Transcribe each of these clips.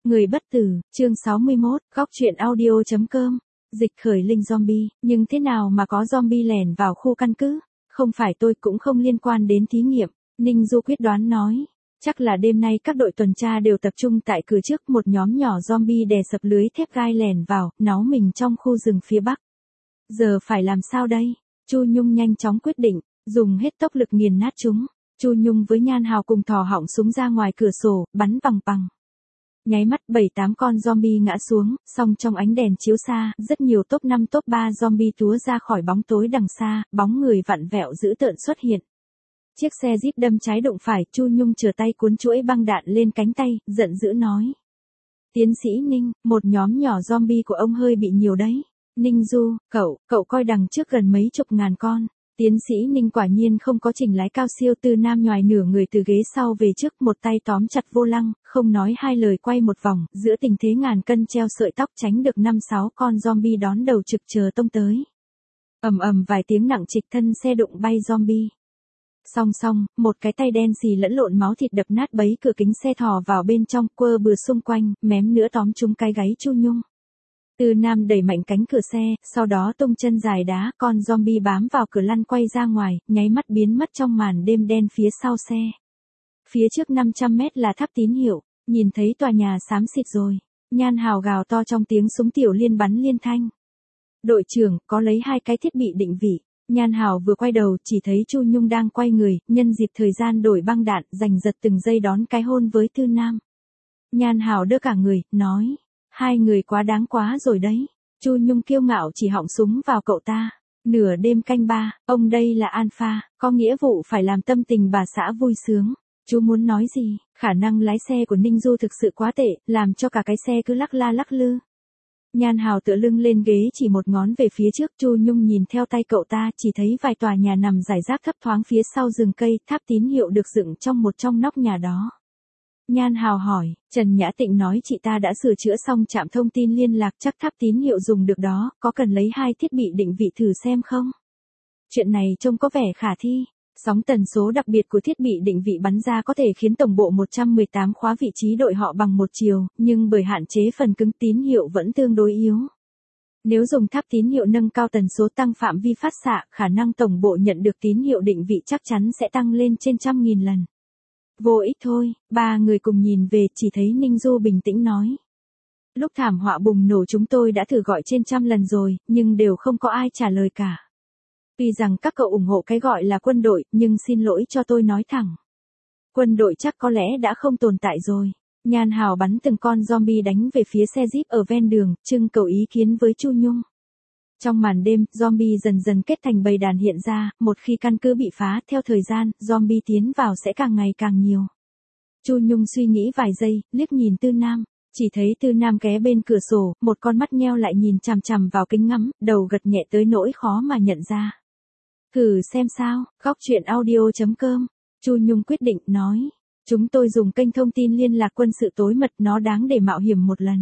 Người bất tử, chương 61, góc truyện audio.com. Dịch khởi linh zombie, nhưng thế nào mà có zombie lẻn vào khu căn cứ? Không phải tôi cũng không liên quan đến thí nghiệm, Ninh Du quyết đoán nói. Chắc là đêm nay các đội tuần tra đều tập trung tại cửa trước, một nhóm nhỏ zombie đè sập lưới thép gai lẻn vào, náu mình trong khu rừng phía bắc. Giờ phải làm sao đây? Chu Nhung nhanh chóng quyết định, dùng hết tốc lực nghiền nát chúng. Chu Nhung với Nhan Hào cùng thò họng súng ra ngoài cửa sổ, bắn bằng bằng. Nháy mắt 7-8 con zombie ngã xuống, song trong ánh đèn chiếu xa, rất nhiều top 5 top 3 zombie túa ra khỏi bóng tối đằng xa, bóng người vặn vẹo dữ tợn xuất hiện. Chiếc xe Jeep đâm trái đụng phải, Chu Nhung chừa tay cuốn chuỗi băng đạn lên cánh tay, giận dữ nói. Tiến sĩ Ninh, một nhóm nhỏ zombie của ông hơi bị nhiều đấy. Ninh Du, cậu coi đằng trước gần mấy chục ngàn con. Tiến sĩ Ninh quả nhiên không có trình lái cao siêu. Tư Nam nhoài nửa người từ ghế sau về trước, một tay tóm chặt vô lăng, không nói hai lời quay một vòng, giữa tình thế ngàn cân treo sợi tóc tránh được 5-6 con zombie đón đầu trực chờ tông tới. Ầm ầm vài tiếng nặng trịch, thân xe đụng bay zombie. Song song, một cái tay đen xì lẫn lộn máu thịt đập nát bấy cửa kính xe, thò vào bên trong, quơ bừa xung quanh, mém nữa tóm trúng cái gáy Chu Nhung. Tư Nam đẩy mạnh cánh cửa xe, sau đó tung chân dài đá, con zombie bám vào cửa lăn quay ra ngoài, nháy mắt biến mất trong màn đêm đen phía sau xe. Phía trước 500 mét là tháp tín hiệu, nhìn thấy tòa nhà xám xịt rồi. Nhan Hào gào to trong tiếng súng tiểu liên bắn liên thanh. Đội trưởng, có lấy 2 cái thiết bị định vị. Nhan Hào vừa quay đầu chỉ thấy Chu Nhung đang quay người, nhân dịp thời gian đổi băng đạn, giành giật từng giây đón cái hôn với Tư Nam. Nhan Hào đỡ cả người, nói. 2 người quá đáng quá rồi đấy. Chu Nhung kiêu ngạo chỉ họng súng vào cậu ta. Nửa đêm canh 3, ông đây là Alpha, có nghĩa vụ phải làm tâm tình bà xã vui sướng. Chú muốn nói gì? Khả năng lái xe của Ninh Du thực sự quá tệ, làm cho cả cái xe cứ lắc la lắc lư. Nhan Hào tựa lưng lên ghế chỉ một ngón về phía trước. Chu Nhung nhìn theo tay cậu ta, chỉ thấy vài tòa nhà nằm rải rác thấp thoáng phía sau rừng cây, tháp tín hiệu được dựng trong một trong nóc nhà đó. Nhan Hào hỏi, Trần Nhã Tịnh nói chị ta đã sửa chữa xong trạm thông tin liên lạc, chắc tháp tín hiệu dùng được đó, có cần lấy 2 thiết bị định vị thử xem không? Chuyện này trông có vẻ khả thi. Sóng tần số đặc biệt của thiết bị định vị bắn ra có thể khiến tổng bộ 118 khóa vị trí đội họ bằng một chiều, nhưng bởi hạn chế phần cứng tín hiệu vẫn tương đối yếu. Nếu dùng tháp tín hiệu nâng cao tần số tăng phạm vi phát xạ, khả năng tổng bộ nhận được tín hiệu định vị chắc chắn sẽ tăng lên trên 100.000 lần. Vô ích thôi. 3 người cùng nhìn về, chỉ thấy Ninh Du bình tĩnh nói. Lúc thảm họa bùng nổ chúng tôi đã thử gọi trên 100 lần rồi, nhưng đều không có ai trả lời cả. Tuy rằng các cậu ủng hộ cái gọi là quân đội, nhưng xin lỗi cho tôi nói thẳng. Quân đội chắc có lẽ đã không tồn tại rồi. Nhan Hào bắn từng con zombie đánh về phía xe Jeep ở ven đường, trưng cầu ý kiến với Chu Nhung. Trong màn đêm, zombie dần dần kết thành bầy đàn hiện ra, một khi căn cứ bị phá, theo thời gian, zombie tiến vào sẽ càng ngày càng nhiều. Chu Nhung suy nghĩ vài giây, liếc nhìn Tư Nam, chỉ thấy Tư Nam ghé bên cửa sổ, một con mắt nheo lại nhìn chằm chằm vào kính ngắm, đầu gật nhẹ tới nỗi khó mà nhận ra. Thử xem sao, góc truyện audio.com. Chu Nhung quyết định, nói. Chúng tôi dùng kênh thông tin liên lạc quân sự tối mật, nó đáng để mạo hiểm một lần.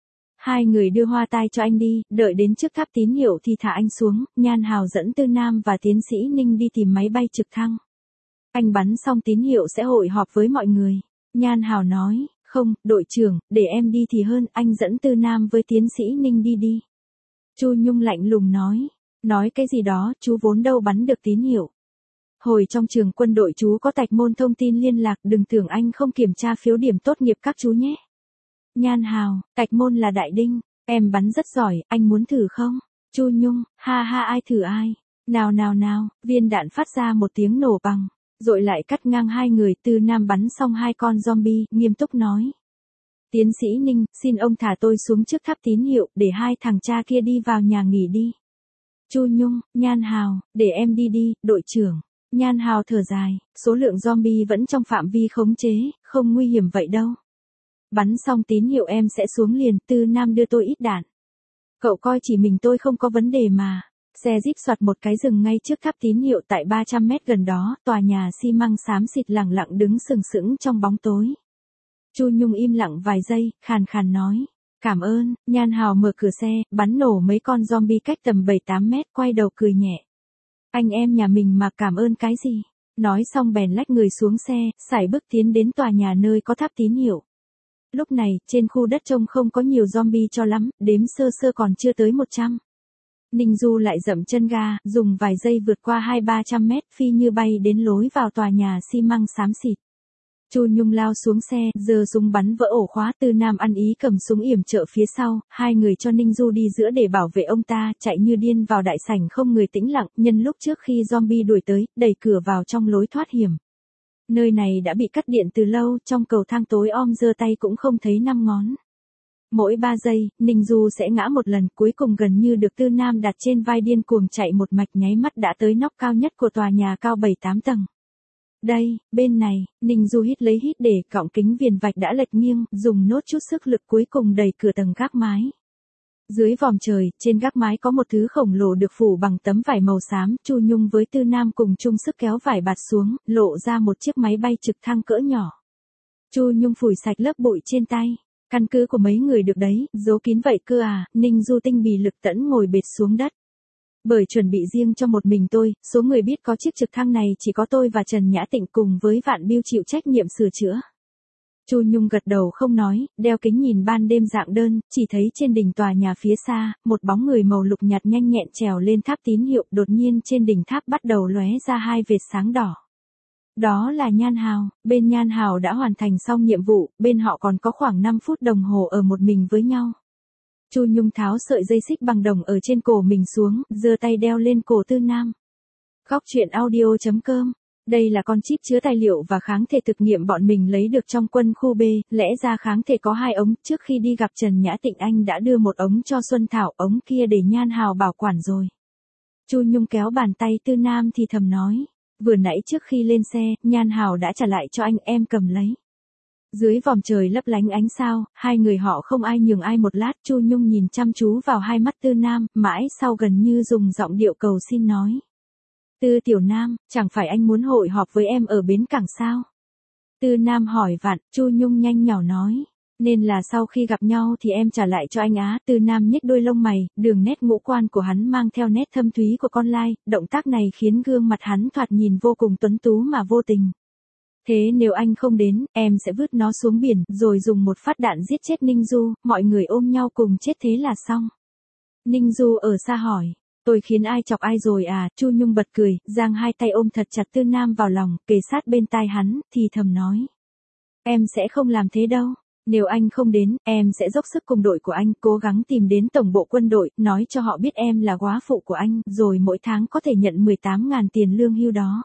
2 người đưa hoa tai cho anh đi, đợi đến trước tháp tín hiệu thì thả anh xuống. Nhan Hào dẫn Tư Nam và tiến sĩ Ninh đi tìm máy bay trực thăng. Anh bắn xong tín hiệu sẽ hội họp với mọi người. Nhan Hào nói, không, đội trưởng, để em đi thì hơn, anh dẫn Tư Nam với tiến sĩ Ninh đi. Chu Nhung lạnh lùng nói cái gì đó, chú vốn đâu bắn được tín hiệu. Hồi trong trường quân đội chú có tạch môn thông tin liên lạc, đừng tưởng anh không kiểm tra phiếu điểm tốt nghiệp các chú nhé. Nhan Hào, tạch môn là đại đinh, em bắn rất giỏi, anh muốn thử không? Chu Nhung, ha ha, ai thử ai? Nào, viên đạn phát ra một tiếng nổ bằng, rồi lại cắt ngang 2 người. Tư Nam bắn xong 2 con zombie, nghiêm túc nói. Tiến sĩ Ninh, xin ông thả tôi xuống trước tháp tín hiệu, để 2 thằng cha kia đi vào nhà nghỉ đi. Chu Nhung, Nhan Hào, để em đi, đội trưởng. Nhan Hào thở dài, số lượng zombie vẫn trong phạm vi khống chế, không nguy hiểm vậy đâu. Bắn xong tín hiệu em sẽ xuống liền. Tư Nam đưa tôi ít đạn. Cậu coi chỉ mình tôi không có vấn đề mà. Xe Jeep soạt một cái dừng ngay trước tháp tín hiệu tại 300 mét gần đó, tòa nhà xi măng xám xịt lẳng lặng đứng sừng sững trong bóng tối. Chu Nhung im lặng vài giây, khàn khàn nói. Cảm ơn. Nhan Hào mở cửa xe, bắn nổ mấy con zombie cách tầm 7-8 mét, quay đầu cười nhẹ. Anh em nhà mình mà cảm ơn cái gì? Nói xong bèn lách người xuống xe, sải bước tiến đến tòa nhà nơi có tháp tín hiệu. Lúc này, trên khu đất trông không có nhiều zombie cho lắm, đếm sơ sơ còn chưa tới 100. Ninh Du lại dậm chân ga, dùng vài giây vượt qua 200-300 mét, phi như bay đến lối vào tòa nhà xi măng xám xịt. Chu Nhung lao xuống xe, giơ súng bắn vỡ ổ khóa. Tư Nam ăn ý cầm súng yểm trợ phía sau, hai người cho Ninh Du đi giữa để bảo vệ ông ta, chạy như điên vào đại sảnh không người tĩnh lặng, nhân lúc trước khi zombie đuổi tới, đẩy cửa vào trong lối thoát hiểm. Nơi này đã bị cắt điện từ lâu, trong cầu thang tối om giơ tay cũng không thấy 5 ngón. Mỗi 3 giây, Ninh Du sẽ ngã một lần, cuối cùng gần như được Tư Nam đặt trên vai điên cuồng chạy một mạch nháy mắt đã tới nóc cao nhất của tòa nhà cao 7-8 tầng. Đây, bên này, Ninh Du hít lấy hít để cọng kính viền vạch đã lệch nghiêng, dùng nốt chút sức lực cuối cùng đẩy cửa tầng gác mái. Dưới vòm trời, trên gác mái có một thứ khổng lồ được phủ bằng tấm vải màu xám, Chu Nhung với Tư Nam cùng chung sức kéo vải bạt xuống, lộ ra một chiếc máy bay trực thăng cỡ nhỏ. Chu Nhung phủi sạch lớp bụi trên tay. Căn cứ của mấy người được đấy, giấu kín vậy cơ à, Ninh Du tinh bì lực tẫn ngồi bệt xuống đất. Bởi chuẩn bị riêng cho một mình tôi, số người biết có chiếc trực thăng này chỉ có tôi và Trần Nhã Tịnh cùng với Vạn Biêu chịu trách nhiệm sửa chữa. Chu Nhung gật đầu không nói, đeo kính nhìn ban đêm dạng đơn, chỉ thấy trên đỉnh tòa nhà phía xa, một bóng người màu lục nhạt nhanh nhẹn trèo lên tháp tín hiệu, đột nhiên trên đỉnh tháp bắt đầu lóe ra hai vệt sáng đỏ. Đó là Nhan Hào, bên Nhan Hào đã hoàn thành xong nhiệm vụ, bên họ còn có khoảng 5 phút đồng hồ ở một mình với nhau. Chu Nhung tháo sợi dây xích bằng đồng ở trên cổ mình xuống, giơ tay đeo lên cổ Tư Nam. Góc truyện audio.com. Đây là con chip chứa tài liệu và kháng thể thực nghiệm bọn mình lấy được trong quân khu B, lẽ ra kháng thể có 2 ống, trước khi đi gặp Trần Nhã Tịnh anh đã đưa một ống cho Xuân Thảo, ống kia để Nhan Hào bảo quản rồi. Chu Nhung kéo bàn tay Tư Nam thì thầm nói, vừa nãy trước khi lên xe, Nhan Hào đã trả lại cho anh, em cầm lấy. Dưới vòm trời lấp lánh ánh sao, hai người họ không ai nhường ai một lát, Chu Nhung nhìn chăm chú vào hai mắt Tư Nam, mãi sau gần như dùng giọng điệu cầu xin nói. Tư Tiểu Nam, chẳng phải anh muốn hội họp với em ở bến cảng sao? Tư Nam hỏi vặn, Chu Nhung nhanh nhỏ nói. Nên là sau khi gặp nhau thì em trả lại cho anh á. Tư Nam nhếch đôi lông mày, đường nét ngũ quan của hắn mang theo nét thâm thúy của con lai, động tác này khiến gương mặt hắn thoạt nhìn vô cùng tuấn tú mà vô tình. Thế nếu anh không đến, em sẽ vứt nó xuống biển, rồi dùng một phát đạn giết chết Ninh Du, mọi người ôm nhau cùng chết thế là xong. Ninh Du ở xa hỏi, tôi khiến ai chọc ai rồi à? Chu Nhung bật cười, giang hai tay ôm thật chặt Tư Nam vào lòng, kề sát bên tai hắn, thì thầm nói. Em sẽ không làm thế đâu. Nếu anh không đến, em sẽ dốc sức cùng đội của anh, cố gắng tìm đến tổng bộ quân đội, nói cho họ biết em là góa phụ của anh, rồi mỗi tháng có thể nhận 18.000 tiền lương hưu đó.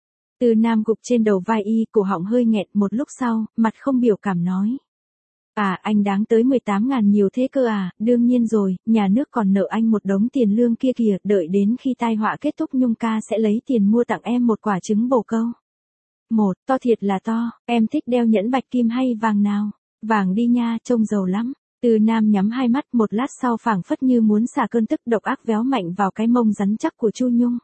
Tư Nam gục trên đầu vai y, cổ họng hơi nghẹn, một lúc sau, mặt không biểu cảm nói. À, anh đáng tới 18.000 nhiều thế cơ à, đương nhiên rồi, nhà nước còn nợ anh một đống tiền lương kia kìa, đợi đến khi tai họa kết thúc Nhung ca sẽ lấy tiền mua tặng em một quả trứng bồ câu. Một, to thiệt là to, em thích đeo nhẫn bạch kim hay vàng nào? Vàng đi nha, trông giàu lắm. Tư Nam nhắm hai mắt, một lát sau phảng phất như muốn xả cơn tức độc ác véo mạnh vào cái mông rắn chắc của Chu Nhung.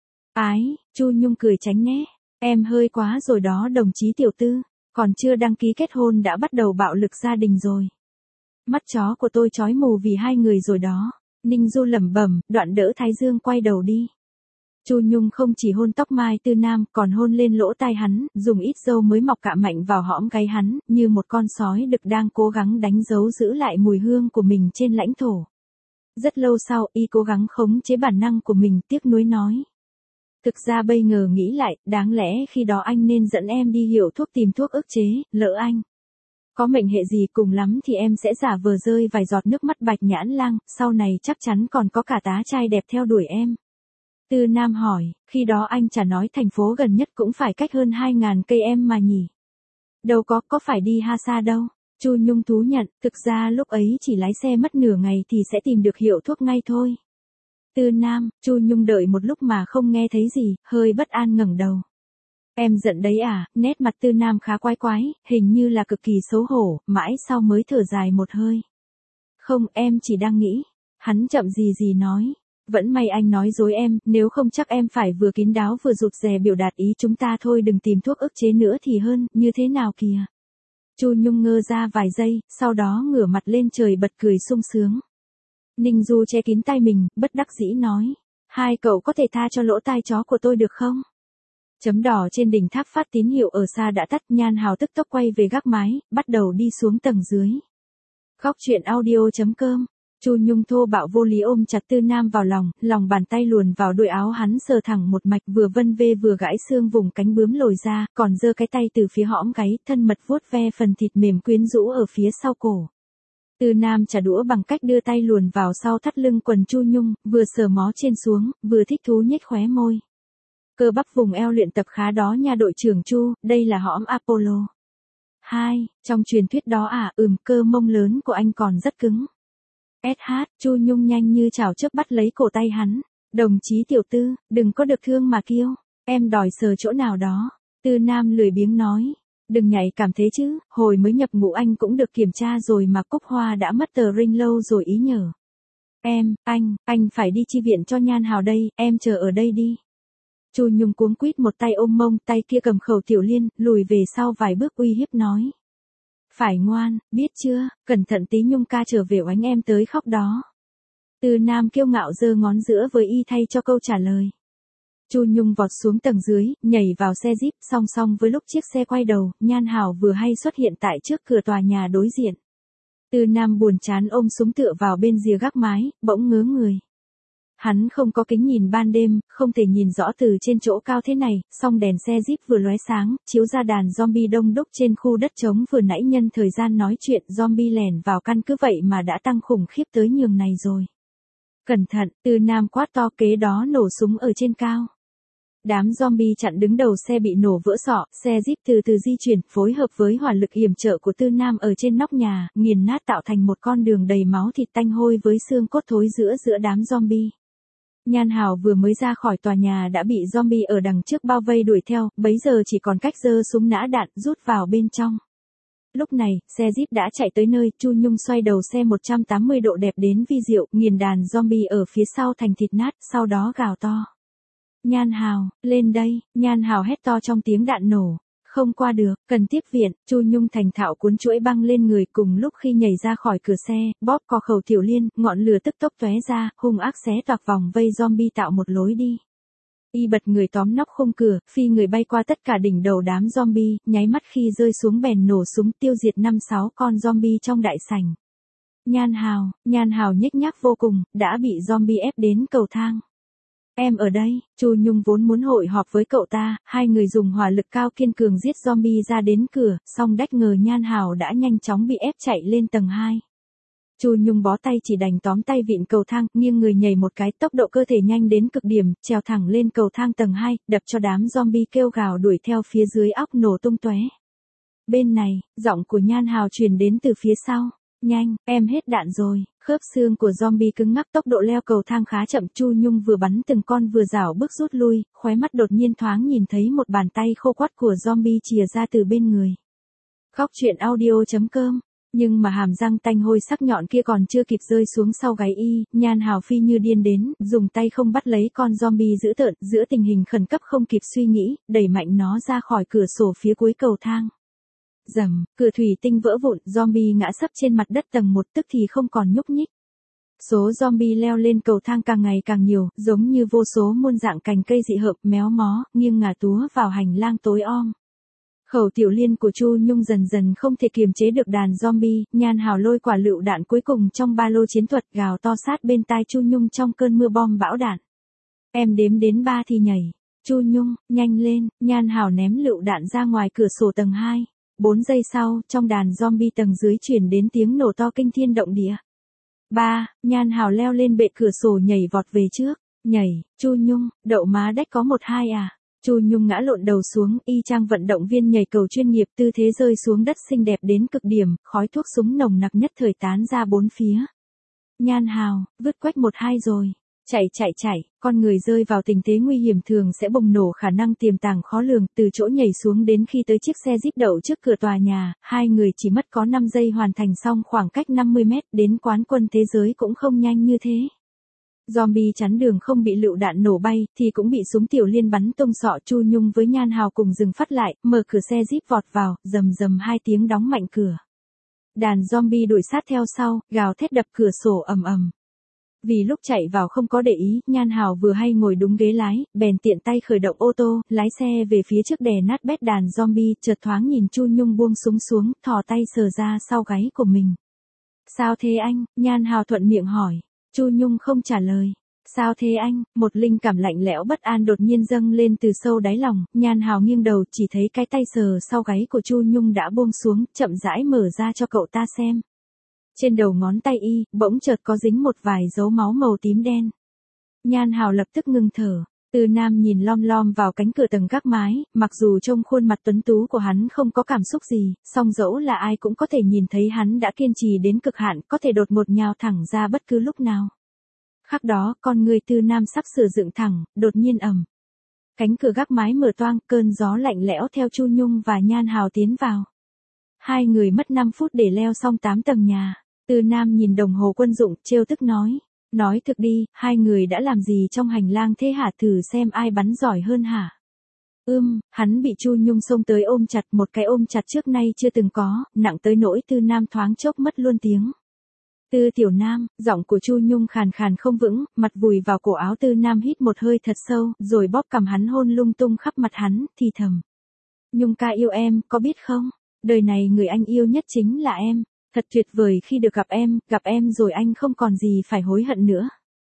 Ái, Chu Nhung cười tránh né. Em hơi quá rồi đó đồng chí tiểu tư, còn chưa đăng ký kết hôn đã bắt đầu bạo lực gia đình rồi. Mắt chó của tôi chói mù vì hai người rồi đó. Ninh Du lẩm bẩm, đoạn đỡ Thái Dương quay đầu đi. Chu Nhung không chỉ hôn tóc mai Tư Nam, còn hôn lên lỗ tai hắn, dùng ít dâu mới mọc cạ mạnh vào hõm gáy hắn, như một con sói đực đang cố gắng đánh dấu giữ lại mùi hương của mình trên lãnh thổ. Rất lâu sau, y cố gắng khống chế bản năng của mình, tiếc nuối nói. Thực ra bây giờ nghĩ lại, đáng lẽ khi đó anh nên dẫn em đi hiệu thuốc tìm thuốc ức chế, lỡ anh có mệnh hệ gì cùng lắm thì em sẽ giả vờ rơi vài giọt nước mắt Bạch Nhãn Lang, sau này chắc chắn còn có cả tá trai đẹp theo đuổi em. Tư Nam hỏi, khi đó anh chả nói thành phố gần nhất cũng phải cách hơn 2.000 cây em mà nhỉ? Đâu có phải đi ha xa đâu. Chu Nhung thú nhận, thực ra lúc ấy chỉ lái xe mất nửa ngày thì sẽ tìm được hiệu thuốc ngay thôi. Tư Nam, Chu Nhung đợi một lúc mà không nghe thấy gì, hơi bất an ngẩng đầu. Em giận đấy à? Nét mặt Tư Nam khá quái quái, hình như là cực kỳ xấu hổ, mãi sau mới thở dài một hơi. Không, em chỉ đang nghĩ. Hắn chậm gì nói. Vẫn may anh nói dối em, nếu không chắc em phải vừa kín đáo vừa rụt rè biểu đạt ý chúng ta thôi, đừng tìm thuốc ức chế nữa thì hơn, như thế nào kìa. Chu Nhung ngơ ra vài giây, sau đó ngửa mặt lên trời bật cười sung sướng. Ninh Du che kín tai mình, bất đắc dĩ nói. Hai cậu có thể tha cho lỗ tai chó của tôi được không? Chấm đỏ trên đỉnh tháp phát tín hiệu ở xa đã tắt, Nhan Hào tức tốc quay về gác mái, bắt đầu đi xuống tầng dưới. Góc truyện audio.com. Chu Nhung thô bạo vô lý ôm chặt Tư Nam vào lòng bàn tay luồn vào đuôi áo hắn sờ thẳng một mạch, vừa vân vê vừa gãi xương vùng cánh bướm lồi ra, còn giơ cái tay từ phía hõm gáy, thân mật vuốt ve phần thịt mềm quyến rũ ở phía sau cổ. Tư Nam trả đũa bằng cách đưa tay luồn vào sau thắt lưng quần Chu Nhung, vừa sờ mó trên xuống, vừa thích thú nhếch khóe môi. Cơ bắp vùng eo luyện tập khá đó nha đội trưởng Chu, đây là hõm Apollo. 2, trong truyền thuyết đó à, cơ mông lớn của anh còn rất cứng. SH, Chu Nhung nhanh như chảo chớp bắt lấy cổ tay hắn. Đồng chí tiểu tư, đừng có được thương mà kiêu, em đòi sờ chỗ nào đó. Tư Nam lười biếng nói. Đừng nhạy cảm thế chứ, hồi mới nhập ngũ anh cũng được kiểm tra rồi mà Cúc Hoa đã mất tờ ring lâu rồi ý nhờ. Anh phải đi chi viện cho Nhan Hào đây, em chờ ở đây đi. Chu Nhung cuống quýt một tay ôm mông, tay kia cầm khẩu tiểu liên, lùi về sau vài bước uy hiếp nói. Phải ngoan, biết chưa, cẩn thận tí Nhung ca trở về oánh em tới khóc đó. Tư Nam kiêu ngạo giơ ngón giữa với y thay cho câu trả lời. Chu Nhung vọt xuống tầng dưới, nhảy vào xe Jeep, song song với lúc chiếc xe quay đầu, Nhan Hào vừa hay xuất hiện tại trước cửa tòa nhà đối diện. Tư Nam buồn chán ôm súng tựa vào bên rìa gác mái, bỗng ngớ người. Hắn không có kính nhìn ban đêm, không thể nhìn rõ từ trên chỗ cao thế này, song đèn xe Jeep vừa lóe sáng, chiếu ra đàn zombie đông đúc trên khu đất trống vừa nãy nhân thời gian nói chuyện zombie lẻn vào căn cứ vậy mà đã tăng khủng khiếp tới nhường này rồi. Cẩn thận, Tư Nam quát to kế đó nổ súng ở trên cao. Đám zombie chặn đứng đầu xe bị nổ vỡ sọ, xe Jeep từ từ di chuyển, phối hợp với hỏa lực yểm trợ của Tư Nam ở trên nóc nhà, nghiền nát tạo thành một con đường đầy máu thịt tanh hôi với xương cốt thối giữa đám zombie. Nhan Hào vừa mới ra khỏi tòa nhà đã bị zombie ở đằng trước bao vây đuổi theo, bấy giờ chỉ còn cách giơ súng nã đạn rút vào bên trong. Lúc này, xe Jeep đã chạy tới nơi, Chu Nhung xoay đầu xe 180 độ đẹp đến vi diệu, nghiền đàn zombie ở phía sau thành thịt nát, sau đó gào to. Nhan Hào, lên đây, Nhan Hào hét to trong tiếng đạn nổ. Không qua được, cần tiếp viện, Chu Nhung thành thạo cuốn chuỗi băng lên người cùng lúc khi nhảy ra khỏi cửa xe, bóp cò khẩu tiểu liên, ngọn lửa tức tốc tóe ra, hung ác xé toạc vòng vây zombie tạo một lối đi. Y bật người tóm nóc khung cửa, phi người bay qua tất cả đỉnh đầu đám zombie, nháy mắt khi rơi xuống bèn nổ súng tiêu diệt 5-6 con zombie trong đại sảnh. Nhan Hào nhếch nhác vô cùng, đã bị zombie ép đến cầu thang. Em ở đây, Chu Nhung vốn muốn hội họp với cậu ta, hai người dùng hỏa lực cao kiên cường giết zombie ra đến cửa, song đách ngờ Nhan Hào đã nhanh chóng bị ép chạy lên tầng 2. Chu Nhung bó tay chỉ đành tóm tay vịn cầu thang, nghiêng người nhảy một cái, tốc độ cơ thể nhanh đến cực điểm, trèo thẳng lên cầu thang tầng 2, đập cho đám zombie kêu gào đuổi theo phía dưới óc nổ tung tóe. Bên này, giọng của Nhan Hào truyền đến từ phía sau. Nhanh, em hết đạn rồi. Khớp xương của zombie cứng ngắc, tốc độ leo cầu thang khá chậm. Chu Nhung vừa bắn từng con vừa rảo bước rút lui, khóe mắt đột nhiên thoáng nhìn thấy một bàn tay khô quắt của zombie chìa ra từ bên người. Góc truyện audio.com. Nhưng mà hàm răng tanh hôi sắc nhọn kia còn chưa kịp rơi xuống sau gáy y, Nhan Hào phi như điên đến, dùng tay không bắt lấy con zombie dữ tợn, giữa tình hình khẩn cấp không kịp suy nghĩ, đẩy mạnh nó ra khỏi cửa sổ phía cuối cầu thang. Rầm, cửa thủy tinh vỡ vụn, zombie ngã sấp trên mặt đất tầng 1 tức thì không còn nhúc nhích. Số zombie leo lên cầu thang càng ngày càng nhiều, giống như vô số muôn dạng cành cây dị hợp, méo mó, nghiêng ngả túa vào hành lang tối om. Khẩu tiểu liên của Chu Nhung dần dần không thể kiềm chế được đàn zombie, Nhan Hào lôi quả lựu đạn cuối cùng trong ba lô chiến thuật, gào to sát bên tai Chu Nhung trong cơn mưa bom bão đạn. Em đếm đến 3 thì nhảy. Chu Nhung, nhanh lên, Nhan Hào ném lựu đạn ra ngoài cửa sổ tầng 2. 4 giây sau, trong đàn zombie tầng dưới chuyển đến tiếng nổ to kinh thiên động địa. 3, Nhan Hào leo lên bệ cửa sổ nhảy vọt về trước. Nhảy, Chu Nhung, đậu má đách có 1-2 à? Chu Nhung ngã lộn đầu xuống, y chang vận động viên nhảy cầu chuyên nghiệp, tư thế rơi xuống đất xinh đẹp đến cực điểm, khói thuốc súng nồng nặc nhất thời tán ra bốn phía. Nhan Hào, vứt quách 1-2 rồi. Chạy, con người rơi vào tình thế nguy hiểm thường sẽ bùng nổ khả năng tiềm tàng khó lường, từ chỗ nhảy xuống đến khi tới chiếc xe Jeep đậu trước cửa tòa nhà, hai người chỉ mất có 5 giây hoàn thành xong khoảng cách 50 mét, đến quán quân thế giới cũng không nhanh như thế. Zombie chắn đường không bị lựu đạn nổ bay, thì cũng bị súng tiểu liên bắn tung sọ. Chu Nhung với Nhan Hào cùng dừng phát lại, mở cửa xe Jeep vọt vào, rầm 2 tiếng đóng mạnh cửa. Đàn zombie đuổi sát theo sau, gào thét đập cửa sổ ầm ầm. Vì lúc chạy vào không có để ý, Nhan Hào vừa hay ngồi đúng ghế lái, bèn tiện tay khởi động ô tô, lái xe về phía trước đè nát bét đàn zombie, chợt thoáng nhìn Chu Nhung buông súng xuống, thò tay sờ ra sau gáy của mình. Sao thế anh? Nhan Hào thuận miệng hỏi. Chu Nhung không trả lời. Sao thế anh? Một linh cảm lạnh lẽo bất an đột nhiên dâng lên từ sâu đáy lòng, Nhan Hào nghiêng đầu chỉ thấy cái tay sờ sau gáy của Chu Nhung đã buông xuống, chậm rãi mở ra cho cậu ta xem. Trên đầu ngón tay y, bỗng chợt có dính một vài dấu máu màu tím đen. Nhan Hào lập tức ngừng thở. Tư Nam nhìn lom lom vào cánh cửa tầng gác mái, mặc dù trong khuôn mặt tuấn tú của hắn không có cảm xúc gì, song dẫu là ai cũng có thể nhìn thấy hắn đã kiên trì đến cực hạn, có thể đột ngột nhào thẳng ra bất cứ lúc nào. Khắc đó, con người Tư Nam sắp sửa dựng thẳng, đột nhiên ầm. Cánh cửa gác mái mở toang, cơn gió lạnh lẽo theo Chu Nhung và Nhan Hào tiến vào. Hai người mất 5 phút để leo xong 8 tầng nhà. Tư Nam nhìn đồng hồ quân dụng, trêu tức nói. Nói thực đi, hai người đã làm gì trong hành lang thế hả, thử xem ai bắn giỏi hơn hả? Hắn bị Chu Nhung xông tới ôm chặt, một cái ôm chặt trước nay chưa từng có, nặng tới nỗi Tư Nam thoáng chốc mất luôn tiếng. Tư Tiểu Nam, giọng của Chu Nhung khàn khàn không vững, mặt vùi vào cổ áo Tư Nam hít một hơi thật sâu, rồi bóp cằm hắn hôn lung tung khắp mặt hắn, thì thầm. Nhung ca yêu em, có biết không? Đời này người anh yêu nhất chính là em. Thật tuyệt vời khi được gặp em rồi anh không còn gì phải hối hận nữa.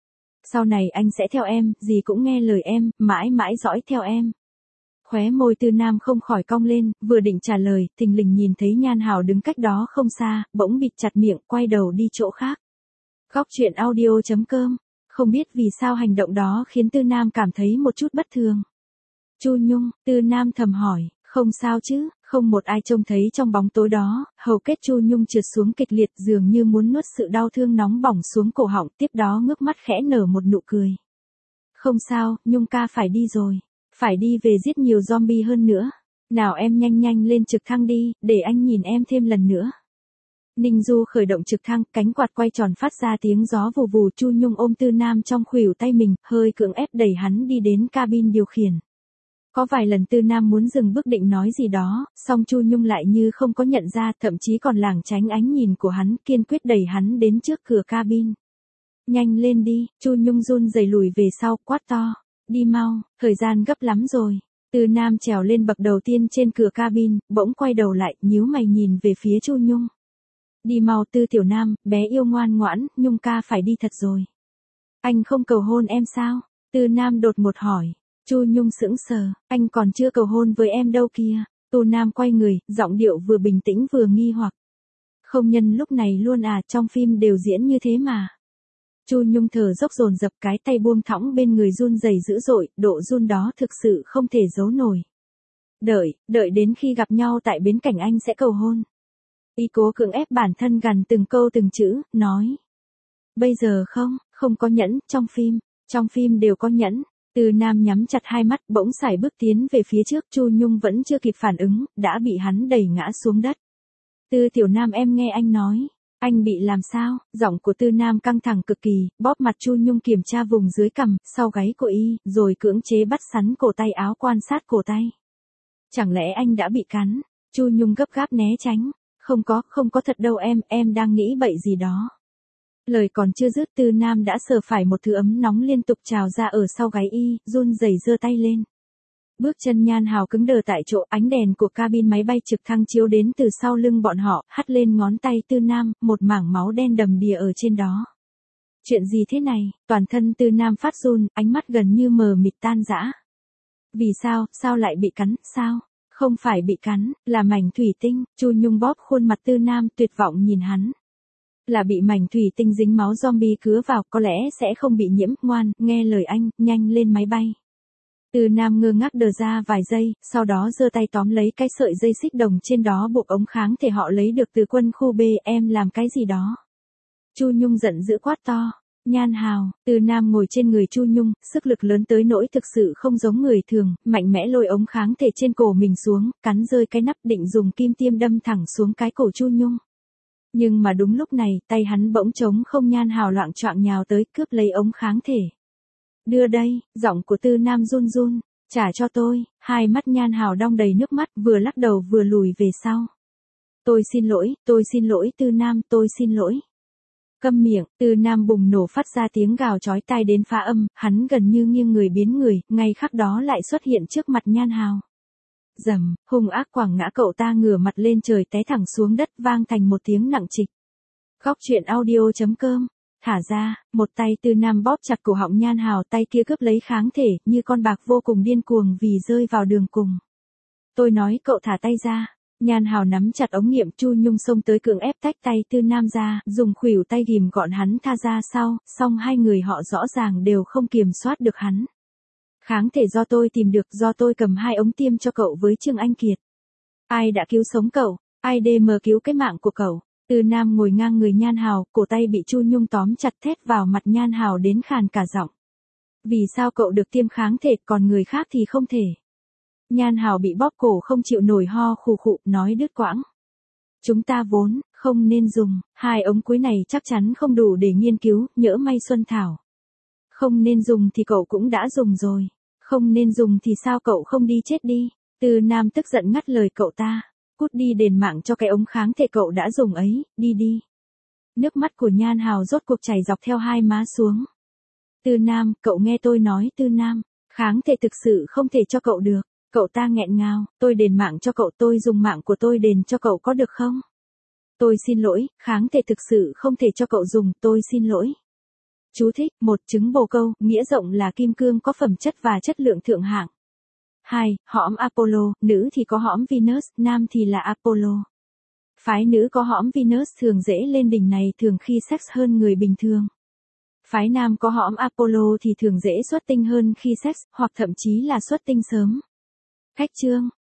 Sau này anh sẽ theo em, gì cũng nghe lời em, mãi mãi dõi theo em. Khóe môi Tư Nam không khỏi cong lên, vừa định trả lời, thình lình nhìn thấy Nhan Hào đứng cách đó không xa, bỗng bịt chặt miệng, quay đầu đi chỗ khác. Góc truyện audio.com. Không biết vì sao hành động đó khiến Tư Nam cảm thấy một chút bất thường. Chu Nhung, Tư Nam thầm hỏi, không sao chứ? Không một ai trông thấy trong bóng tối đó, hầu kết Chu Nhung trượt xuống kịch liệt, dường như muốn nuốt sự đau thương nóng bỏng xuống cổ họng, tiếp đó ngước mắt khẽ nở một nụ cười. Không sao, Nhung ca phải đi rồi. Phải đi về giết nhiều zombie hơn nữa. Nào em nhanh nhanh lên trực thăng đi, để anh nhìn em thêm lần nữa. Ninh Du khởi động trực thăng, cánh quạt quay tròn phát ra tiếng gió vù vù. Chu Nhung ôm Tư Nam trong khuỷu tay mình, hơi cưỡng ép đẩy hắn đi đến cabin điều khiển. Có vài lần Tư Nam muốn dừng bước định nói gì đó, song Chu Nhung lại như không có nhận ra, thậm chí còn lảng tránh ánh nhìn của hắn, kiên quyết đẩy hắn đến trước cửa cabin. Nhanh lên đi, Chu Nhung run rẩy lùi về sau, quát to. Đi mau, thời gian gấp lắm rồi. Tư Nam trèo lên bậc đầu tiên trên cửa cabin, bỗng quay đầu lại, nhíu mày nhìn về phía Chu Nhung. Đi mau Tư Tiểu Nam, bé yêu ngoan ngoãn, Nhung ca phải đi thật rồi. Anh không cầu hôn em sao? Tư Nam đột ngột hỏi. Chu Nhung sững sờ, anh còn chưa cầu hôn với em đâu kia. Tư Nam quay người, giọng điệu vừa bình tĩnh vừa nghi hoặc. Không nhân lúc này luôn à, trong phim đều diễn như thế mà. Chu Nhung thở dốc dồn dập, cái tay buông thõng bên người run rẩy dữ dội, độ run đó thực sự không thể giấu nổi. Đợi đến khi gặp nhau tại bến cảnh anh sẽ cầu hôn. Y cố cưỡng ép bản thân gằn từng câu từng chữ, nói. Bây giờ không có nhẫn, trong phim đều có nhẫn. Tư Nam nhắm chặt hai mắt, bỗng sải bước tiến về phía trước, Chu Nhung vẫn chưa kịp phản ứng, đã bị hắn đẩy ngã xuống đất. Tư Tiểu Nam em nghe anh nói. Anh bị làm sao? Giọng của Tư Nam căng thẳng cực kỳ, bóp mặt Chu Nhung kiểm tra vùng dưới cằm, sau gáy của y, rồi cưỡng chế bắt sắn cổ tay áo quan sát cổ tay. Chẳng lẽ anh đã bị cắn? Chu Nhung gấp gáp né tránh. Không có thật đâu em đang nghĩ bậy gì đó. Lời còn chưa dứt, Tư Nam đã sờ phải một thứ ấm nóng liên tục trào ra ở sau gáy y, run rẩy giơ tay lên. Bước chân Nhan Hào cứng đờ tại chỗ, ánh đèn của cabin máy bay trực thăng chiếu đến từ sau lưng bọn họ, hắt lên ngón tay Tư Nam, một mảng máu đen đầm đìa ở trên đó. Chuyện gì thế này? Toàn thân Tư Nam phát run, ánh mắt gần như mờ mịt tan rã. Vì sao lại bị cắn, sao? Không phải bị cắn, là mảnh thủy tinh. Chu Nhung bóp khuôn mặt Tư Nam, tuyệt vọng nhìn hắn. Là bị mảnh thủy tinh dính máu zombie cứa vào, có lẽ sẽ không bị nhiễm, ngoan, nghe lời anh, nhanh lên máy bay. Tư Nam ngơ ngác đờ ra vài giây, sau đó giơ tay tóm lấy cái sợi dây xích đồng trên đó buộc ống kháng thể họ lấy được từ quân khu B, em làm cái gì đó? Chu Nhung giận dữ quát to. Nhan Hào, Tư Nam ngồi trên người Chu Nhung, sức lực lớn tới nỗi thực sự không giống người thường, mạnh mẽ lôi ống kháng thể trên cổ mình xuống, cắn rơi cái nắp định dùng kim tiêm đâm thẳng xuống cái cổ Chu Nhung. Nhưng mà đúng lúc này, tay hắn bỗng trống không, Nhan Hào loạng choạng nhào tới, cướp lấy ống kháng thể. Đưa đây, giọng của Tư Nam run run, trả cho tôi. Hai mắt Nhan Hào đong đầy nước mắt, vừa lắc đầu vừa lùi về sau. Tôi xin lỗi Tư Nam, tôi xin lỗi. Câm miệng, Tư Nam bùng nổ phát ra tiếng gào chói tai đến phá âm, hắn gần như nghiêng người biến người, ngay khắc đó lại xuất hiện trước mặt Nhan Hào. Rầm, hung ác quẳng ngã cậu ta ngửa mặt lên trời té thẳng xuống đất vang thành một tiếng nặng trịch. Góc truyện audio.com. Thả ra, một tay Tư Nam bóp chặt cổ họng Nhan Hào, tay kia cướp lấy kháng thể, như con bạc vô cùng điên cuồng vì rơi vào đường cùng. Tôi nói cậu thả tay ra. Nhan Hào nắm chặt ống nghiệm, Chu Nhung xông tới cưỡng ép tách tay Tư Nam ra, dùng khuỷu tay ghìm gọn hắn tha ra sau, song hai người họ rõ ràng đều không kiểm soát được hắn. Kháng thể do tôi tìm được, do tôi cầm 2 ống tiêm cho cậu với Trương Anh Kiệt. Ai đã cứu sống cậu? Ai DM cứu cái mạng của cậu? Tư Nam ngồi ngang người Nhan Hào, cổ tay bị Chu Nhung tóm chặt thét vào mặt Nhan Hào đến khàn cả giọng. Vì sao cậu được tiêm kháng thể còn người khác thì không thể? Nhan Hào bị bóp cổ không chịu nổi, ho khù khụ, nói đứt quãng. Chúng ta vốn không nên dùng, 2 ống cuối này chắc chắn không đủ để nghiên cứu, nhỡ may Xuân Thảo. Không nên dùng thì cậu cũng đã dùng rồi. Không nên dùng thì sao cậu không đi chết đi? Tư Nam tức giận ngắt lời cậu ta. Cút đi đền mạng cho cái ống kháng thể cậu đã dùng ấy, đi đi. Nước mắt của Nhan Hào rốt cuộc chảy dọc theo hai má xuống. Tư Nam, cậu nghe tôi nói. Tư Nam, kháng thể thực sự không thể cho cậu được. Cậu ta nghẹn ngào, tôi đền mạng cho cậu, tôi dùng mạng của tôi đền cho cậu có được không? Tôi xin lỗi, kháng thể thực sự không thể cho cậu dùng, tôi xin lỗi. Chú thích, 1 trứng bồ câu, nghĩa rộng là kim cương có phẩm chất và chất lượng thượng hạng. 2. Hõm Apollo, nữ thì có hõm Venus, nam thì là Apollo. Phái nữ có hõm Venus thường dễ lên đỉnh này, thường khi sex hơn người bình thường. Phái nam có hõm Apollo thì thường dễ xuất tinh hơn khi sex, hoặc thậm chí là xuất tinh sớm. Khách chương.